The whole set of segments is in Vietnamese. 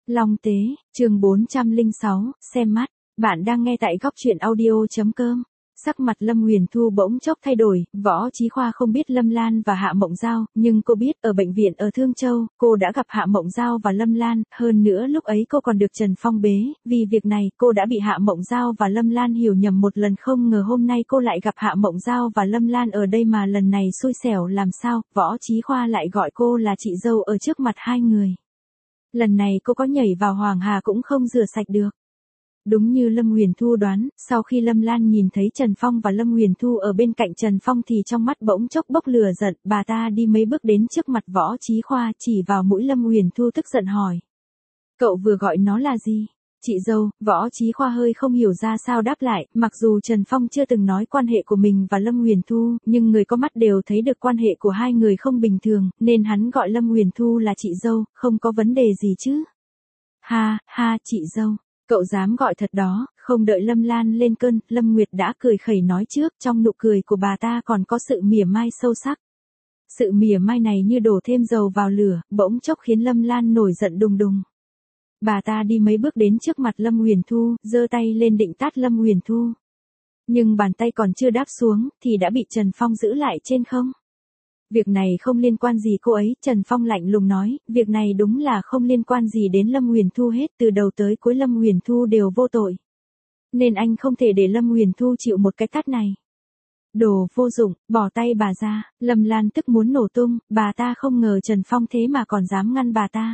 Long Tế, chương 406, xem mắt. Bạn đang nghe tại góc truyện audio.com. Sắc mặt Lâm Huyền Thu bỗng chốc thay đổi, Võ Chí Khoa không biết Lâm Lan và Hạ Mộng Giao, nhưng cô biết ở bệnh viện ở Thương Châu, cô đã gặp Hạ Mộng Giao và Lâm Lan, hơn nữa lúc ấy cô còn được Trần Phong bế, vì việc này cô đã bị Hạ Mộng Giao và Lâm Lan hiểu nhầm một lần, không ngờ hôm nay cô lại gặp Hạ Mộng Giao và Lâm Lan ở đây, mà lần này xui xẻo làm sao, Võ Chí Khoa lại gọi cô là chị dâu ở trước mặt hai người. Lần này cô có nhảy vào Hoàng Hà cũng không rửa sạch được. Đúng như Lâm Huyền Thu đoán, sau khi Lâm Lan nhìn thấy Trần Phong và Lâm Huyền Thu ở bên cạnh Trần Phong thì trong mắt bỗng chốc bốc lửa giận, bà ta đi mấy bước đến trước mặt Võ Chí Khoa, chỉ vào mũi Lâm Huyền Thu tức giận hỏi. Cậu vừa gọi nó là gì? Chị dâu. Võ Chí Khoa hơi không hiểu ra sao đáp lại, mặc dù Trần Phong chưa từng nói quan hệ của mình và Lâm Huyền Thu, nhưng người có mắt đều thấy được quan hệ của hai người không bình thường, nên hắn gọi Lâm Huyền Thu là chị dâu, không có vấn đề gì chứ. Ha, ha, chị dâu. Cậu dám gọi thật đó, không đợi Lâm Lan lên cơn, Lâm Nguyệt đã cười khẩy nói trước, trong nụ cười của bà ta còn có sự mỉa mai sâu sắc. Sự mỉa mai này như đổ thêm dầu vào lửa, bỗng chốc khiến Lâm Lan nổi giận đùng đùng. Bà ta đi mấy bước đến trước mặt Lâm Huyền Thu, giơ tay lên định tát Lâm Huyền Thu. Nhưng bàn tay còn chưa đáp xuống, thì đã bị Trần Phong giữ lại trên không. Việc này không liên quan gì cô ấy, Trần Phong lạnh lùng nói, việc này đúng là không liên quan gì đến Lâm Huyền Thu hết, từ đầu tới cuối Lâm Huyền Thu đều vô tội. Nên anh không thể để Lâm Huyền Thu chịu một cái tát này. Đồ vô dụng, bỏ tay bà ra, Lâm Lan tức muốn nổ tung, bà ta không ngờ Trần Phong thế mà còn dám ngăn bà ta.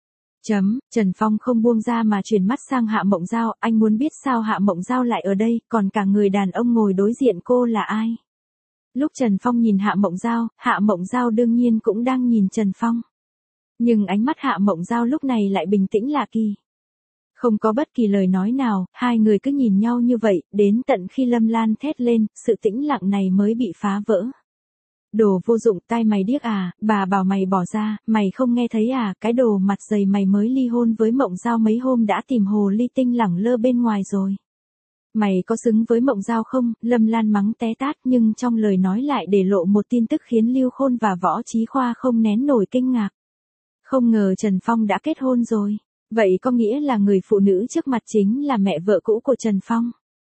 Trần Phong không buông ra mà chuyển mắt sang Hạ Mộng Giao, anh muốn biết sao Hạ Mộng Giao lại ở đây, còn cả người đàn ông ngồi đối diện cô là ai? Lúc Trần Phong nhìn Hạ Mộng Giao đương nhiên cũng đang nhìn Trần Phong. Nhưng ánh mắt Hạ Mộng Giao lúc này lại bình tĩnh lạ kỳ. Không có bất kỳ lời nói nào, hai người cứ nhìn nhau như vậy, đến tận khi Lâm Lan thét lên, sự tĩnh lặng này mới bị phá vỡ. Đồ vô dụng, tai mày điếc à, bà bảo mày bỏ ra, mày không nghe thấy à, cái đồ mặt dày mày mới ly hôn với Mộng Giao mấy hôm đã tìm hồ ly tinh lẳng lơ bên ngoài rồi. Mày có xứng với Mộng Giao không? Lâm Lan mắng té tát, nhưng trong lời nói lại để lộ một tin tức khiến Lưu Khôn và Võ Chí Khoa không nén nổi kinh ngạc. Không ngờ Trần Phong đã kết hôn rồi. Vậy có nghĩa là người phụ nữ trước mặt chính là mẹ vợ cũ của Trần Phong.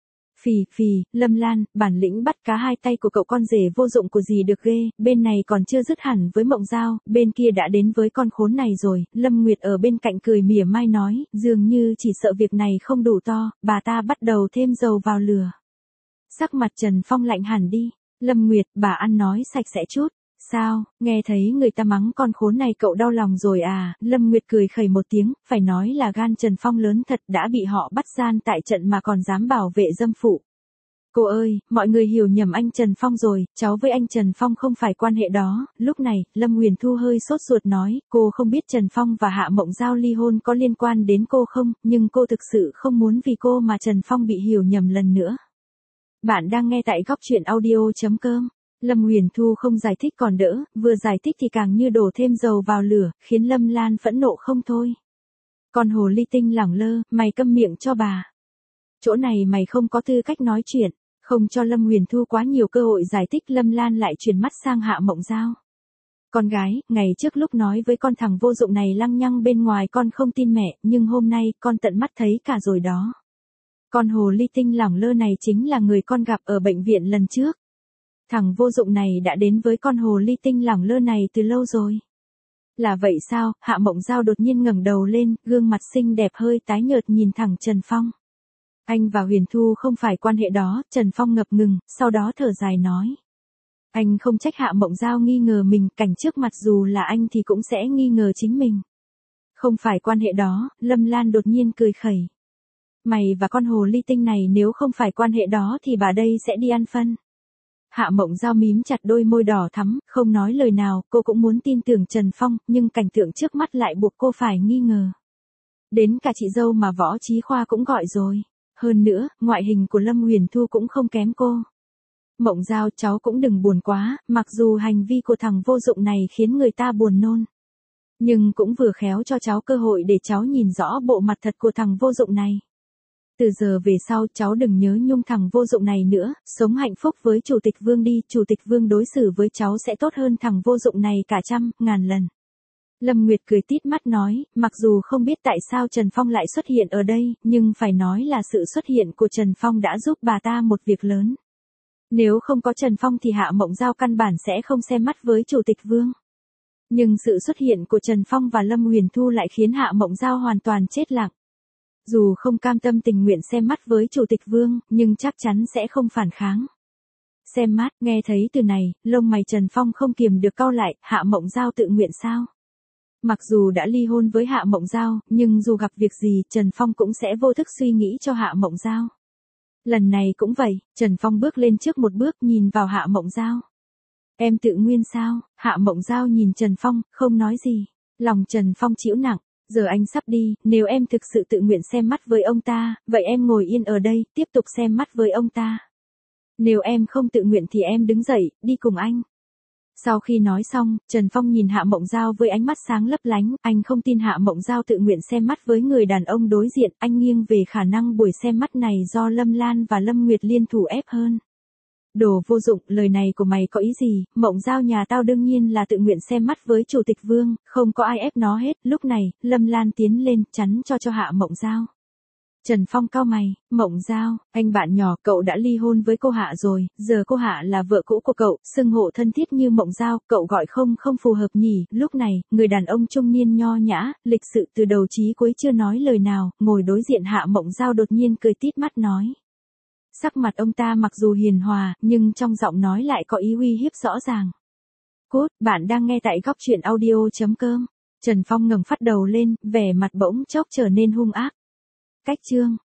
Phì, Lâm Lan, bản lĩnh bắt cá hai tay của cậu con rể vô dụng của gì được ghê, bên này còn chưa dứt hẳn với Mộng Giao, bên kia đã đến với con khốn này rồi. Lâm Nguyệt ở bên cạnh cười mỉa mai nói, dường như chỉ sợ việc này không đủ to, bà ta bắt đầu thêm dầu vào lửa. Sắc mặt Trần Phong lạnh hẳn đi, Lâm Nguyệt, bà ăn nói sạch sẽ chút. Sao, nghe thấy người ta mắng con khốn này cậu đau lòng rồi à? Lâm Nguyệt cười khẩy một tiếng, phải nói là gan Trần Phong lớn thật, đã bị họ bắt gian tại trận mà còn dám bảo vệ dâm phụ. Cô ơi, mọi người hiểu nhầm anh Trần Phong rồi, cháu với anh Trần Phong không phải quan hệ đó. Lúc này, Lâm Huyền Thu hơi sốt ruột nói, cô không biết Trần Phong và Hạ Mộng Giao ly hôn có liên quan đến cô không, nhưng cô thực sự không muốn vì cô mà Trần Phong bị hiểu nhầm lần nữa. Bạn đang nghe tại góc truyện audio.com. Lâm Huyền Thu không giải thích còn đỡ, vừa giải thích thì càng như đổ thêm dầu vào lửa, khiến Lâm Lan phẫn nộ không thôi. Còn hồ ly tinh lẳng lơ, mày câm miệng cho bà. Chỗ này mày không có tư cách nói chuyện, không cho Lâm Huyền Thu quá nhiều cơ hội giải thích, Lâm Lan lại chuyển mắt sang Hạ Mộng Giao. Con gái, ngày trước lúc nói với con thằng vô dụng này lăng nhăng bên ngoài con không tin mẹ, nhưng hôm nay con tận mắt thấy cả rồi đó. Con hồ ly tinh lẳng lơ này chính là người con gặp ở bệnh viện lần trước. Thằng vô dụng này đã đến với con hồ ly tinh lẳng lơ này từ lâu rồi. Là vậy sao? Hạ Mộng Giao đột nhiên ngẩng đầu lên, gương mặt xinh đẹp hơi tái nhợt nhìn thẳng Trần Phong. Anh và Huyền Thu không phải quan hệ đó, Trần Phong ngập ngừng, sau đó thở dài nói. Anh không trách Hạ Mộng Giao nghi ngờ mình, cảnh trước mặt dù là anh thì cũng sẽ nghi ngờ chính mình. Không phải quan hệ đó, Lâm Lan đột nhiên cười khẩy. Mày và con hồ ly tinh này nếu không phải quan hệ đó thì bà đây sẽ đi ăn phân. Hạ Mộng Giao mím chặt đôi môi đỏ thắm, không nói lời nào, cô cũng muốn tin tưởng Trần Phong, nhưng cảnh tượng trước mắt lại buộc cô phải nghi ngờ. Đến cả chị dâu mà Võ Chí Khoa cũng gọi rồi. Hơn nữa, ngoại hình của Lâm Huyền Thu cũng không kém cô. Mộng Giao, cháu cũng đừng buồn quá, mặc dù hành vi của thằng vô dụng này khiến người ta buồn nôn. Nhưng cũng vừa khéo cho cháu cơ hội để cháu nhìn rõ bộ mặt thật của thằng vô dụng này. Từ giờ về sau cháu đừng nhớ nhung thằng vô dụng này nữa, sống hạnh phúc với Chủ tịch Vương đi, Chủ tịch Vương đối xử với cháu sẽ tốt hơn thằng vô dụng này cả trăm, ngàn lần. Lâm Nguyệt cười tít mắt nói, mặc dù không biết tại sao Trần Phong lại xuất hiện ở đây, nhưng phải nói là sự xuất hiện của Trần Phong đã giúp bà ta một việc lớn. Nếu không có Trần Phong thì Hạ Mộng Giao căn bản sẽ không xem mắt với Chủ tịch Vương. Nhưng sự xuất hiện của Trần Phong và Lâm Huyền Thu lại khiến Hạ Mộng Giao hoàn toàn chết lặng. Dù không cam tâm tình nguyện xem mắt với Chủ tịch Vương, nhưng chắc chắn sẽ không phản kháng. Xem mắt, nghe thấy từ này, lông mày Trần Phong không kiềm được cau lại, Hạ Mộng Giao tự nguyện sao? Mặc dù đã ly hôn với Hạ Mộng Giao, nhưng dù gặp việc gì, Trần Phong cũng sẽ vô thức suy nghĩ cho Hạ Mộng Giao. Lần này cũng vậy, Trần Phong bước lên trước một bước nhìn vào Hạ Mộng Giao. Em tự nguyên sao? Hạ Mộng Giao nhìn Trần Phong, không nói gì. Lòng Trần Phong chịu nặng, giờ anh sắp đi, nếu em thực sự tự nguyện xem mắt với ông ta, vậy em ngồi yên ở đây, tiếp tục xem mắt với ông ta. Nếu em không tự nguyện thì em đứng dậy, đi cùng anh. Sau khi nói xong, Trần Phong nhìn Hạ Mộng Giao với ánh mắt sáng lấp lánh, anh không tin Hạ Mộng Giao tự nguyện xem mắt với người đàn ông đối diện, anh nghiêng về khả năng buổi xem mắt này do Lâm Lan và Lâm Nguyệt liên thủ ép hơn. Đồ vô dụng, lời này của mày có ý gì, Mộng Giao nhà tao đương nhiên là tự nguyện xem mắt với Chủ tịch Vương, không có ai ép nó hết, lúc này, Lâm Lan tiến lên, chắn cho Hạ Mộng Giao. Trần Phong cau mày, Mộng Giao, anh bạn nhỏ, cậu đã ly hôn với cô Hạ rồi, giờ cô Hạ là vợ cũ của cậu, xưng hô thân thiết như Mộng Giao, cậu gọi không phù hợp nhỉ, lúc này, người đàn ông trung niên nho nhã, lịch sự từ đầu chí cuối chưa nói lời nào, ngồi đối diện Hạ Mộng Giao đột nhiên cười tít mắt nói. Sắc mặt ông ta mặc dù hiền hòa, nhưng trong giọng nói lại có ý uy hiếp rõ ràng. Cốt, bạn đang nghe tại góc truyện audio.com. Trần Phong ngẩng phát đầu lên, vẻ mặt bỗng chốc trở nên hung ác. Cách chương